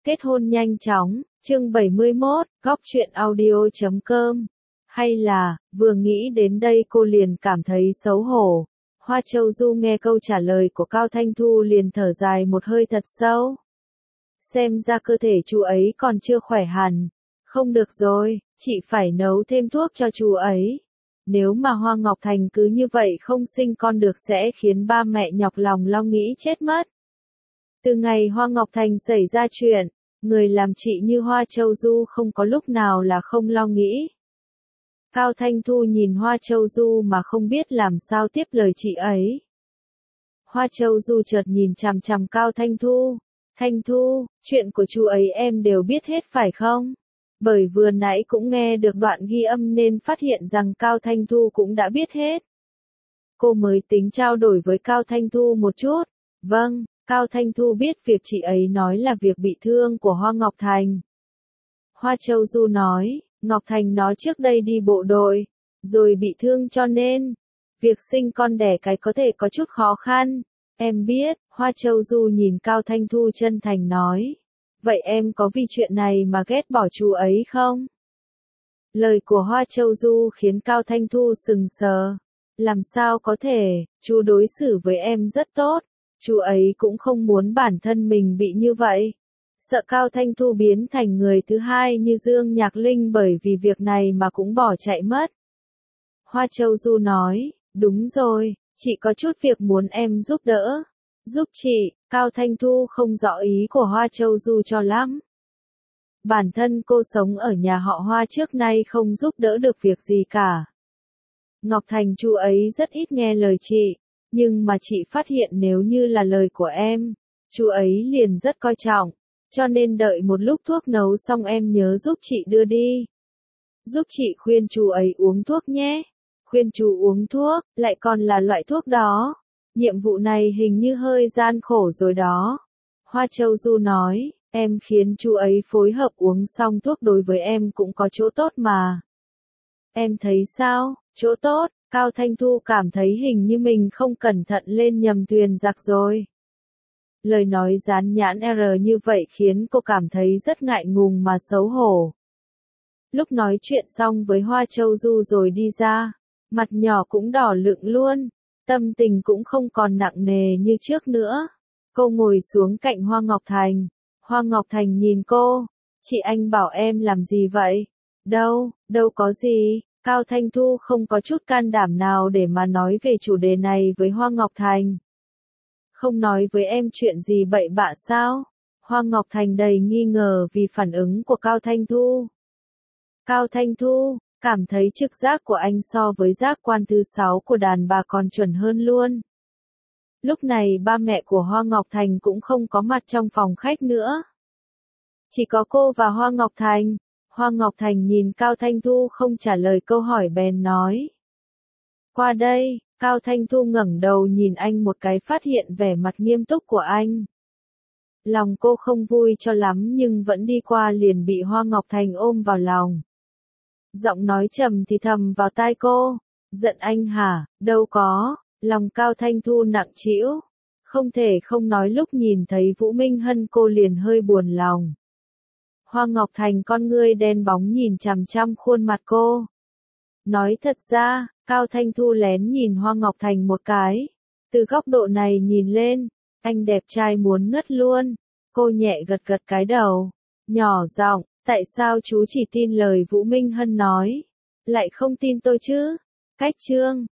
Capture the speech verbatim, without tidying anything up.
Kết hôn nhanh chóng, chương bảy mươi mốt, góc truyện audio chấm com. Hay là, vừa nghĩ đến đây cô liền cảm thấy xấu hổ. Hoa Châu Du nghe câu trả lời của Cao Thanh Thu liền thở dài một hơi thật sâu. Xem ra cơ thể chú ấy còn chưa khỏe hẳn. Không được rồi, chị phải nấu thêm thuốc cho chú ấy. Nếu mà Hoa Ngọc Thành cứ như vậy không sinh con được sẽ khiến ba mẹ nhọc lòng lo nghĩ chết mất. Từ ngày Hoa Ngọc Thành xảy ra chuyện, người làm chị như Hoa Châu Du không có lúc nào là không lo nghĩ. Cao Thanh Thu nhìn Hoa Châu Du mà không biết làm sao tiếp lời chị ấy. Hoa Châu Du chợt nhìn chằm chằm Cao Thanh Thu. Thanh Thu, chuyện của chú ấy em đều biết hết phải không? Bởi vừa nãy cũng nghe được đoạn ghi âm nên phát hiện rằng Cao Thanh Thu cũng đã biết hết. Cô mới tính trao đổi với Cao Thanh Thu một chút. Vâng, Cao Thanh Thu biết việc chị ấy nói là việc bị thương của Hoa Ngọc Thành. Hoa Châu Du nói, Ngọc Thành nói trước đây đi bộ đội, rồi bị thương cho nên, việc sinh con đẻ cái có thể có chút khó khăn. Em biết, Hoa Châu Du nhìn Cao Thanh Thu chân thành nói. Vậy em có vì chuyện này mà ghét bỏ chú ấy không? Lời của Hoa Châu Du khiến Cao Thanh Thu sừng sờ. Làm sao có thể, chú đối xử với em rất tốt. Chú ấy cũng không muốn bản thân mình bị như vậy. Sợ Cao Thanh Thu biến thành người thứ hai như Dương Nhạc Linh bởi vì việc này mà cũng bỏ chạy mất. Hoa Châu Du nói, đúng rồi, chị có chút việc muốn em giúp đỡ. Giúp chị, Cao Thanh Thu không rõ ý của Hoa Châu Du cho lắm. Bản thân cô sống ở nhà họ Hoa trước nay không giúp đỡ được việc gì cả. Ngọc Thành chú ấy rất ít nghe lời chị, nhưng mà chị phát hiện nếu như là lời của em, chú ấy liền rất coi trọng, cho nên đợi một lúc thuốc nấu xong em nhớ giúp chị đưa đi. Giúp chị khuyên chú ấy uống thuốc nhé. Khuyên chú uống thuốc, lại còn là loại thuốc đó. Nhiệm vụ này hình như hơi gian khổ rồi đó. Hoa Châu Du nói, em khiến chú ấy phối hợp uống xong thuốc đối với em cũng có chỗ tốt mà. Em thấy sao, chỗ tốt? Cao Thanh Thu cảm thấy hình như mình không cẩn thận lên nhầm thuyền giặc rồi. Lời nói dán nhãn R như vậy khiến cô cảm thấy rất ngại ngùng mà xấu hổ. Lúc nói chuyện xong với Hoa Châu Du rồi đi ra, mặt nhỏ cũng đỏ lựng luôn, tâm tình cũng không còn nặng nề như trước nữa. Cô ngồi xuống cạnh Hoa Ngọc Thành. Hoa Ngọc Thành nhìn cô, chị anh bảo em làm gì vậy? Đâu, đâu có gì. Cao Thanh Thu không có chút can đảm nào để mà nói về chủ đề này với Hoa Ngọc Thành. Không nói với em chuyện gì bậy bạ sao? Hoa Ngọc Thành đầy nghi ngờ vì phản ứng của Cao Thanh Thu. Cao Thanh Thu, cảm thấy trực giác của anh so với giác quan thứ sáu của đàn bà còn chuẩn hơn luôn. Lúc này ba mẹ của Hoa Ngọc Thành cũng không có mặt trong phòng khách nữa. Chỉ có cô và Hoa Ngọc Thành. Hoa Ngọc Thành nhìn Cao Thanh Thu không trả lời câu hỏi bèn nói. Qua đây, Cao Thanh Thu ngẩng đầu nhìn anh một cái phát hiện vẻ mặt nghiêm túc của anh. Lòng cô không vui cho lắm nhưng vẫn đi qua liền bị Hoa Ngọc Thành ôm vào lòng. Giọng nói trầm thì thầm vào tai cô. Giận anh hả? Đâu có. Lòng Cao Thanh Thu nặng trĩu. Không thể không nói lúc nhìn thấy Vũ Minh Hân cô liền hơi buồn lòng. Hoa Ngọc Thành con ngươi đen bóng nhìn chằm chằm khuôn mặt cô. Nói thật ra, Cao Thanh Thu lén nhìn Hoa Ngọc Thành một cái. Từ góc độ này nhìn lên, anh đẹp trai muốn ngất luôn. Cô nhẹ gật gật cái đầu. Nhỏ giọng, tại sao chú chỉ tin lời Vũ Minh Hân nói? Lại không tin tôi chứ? Cách chương.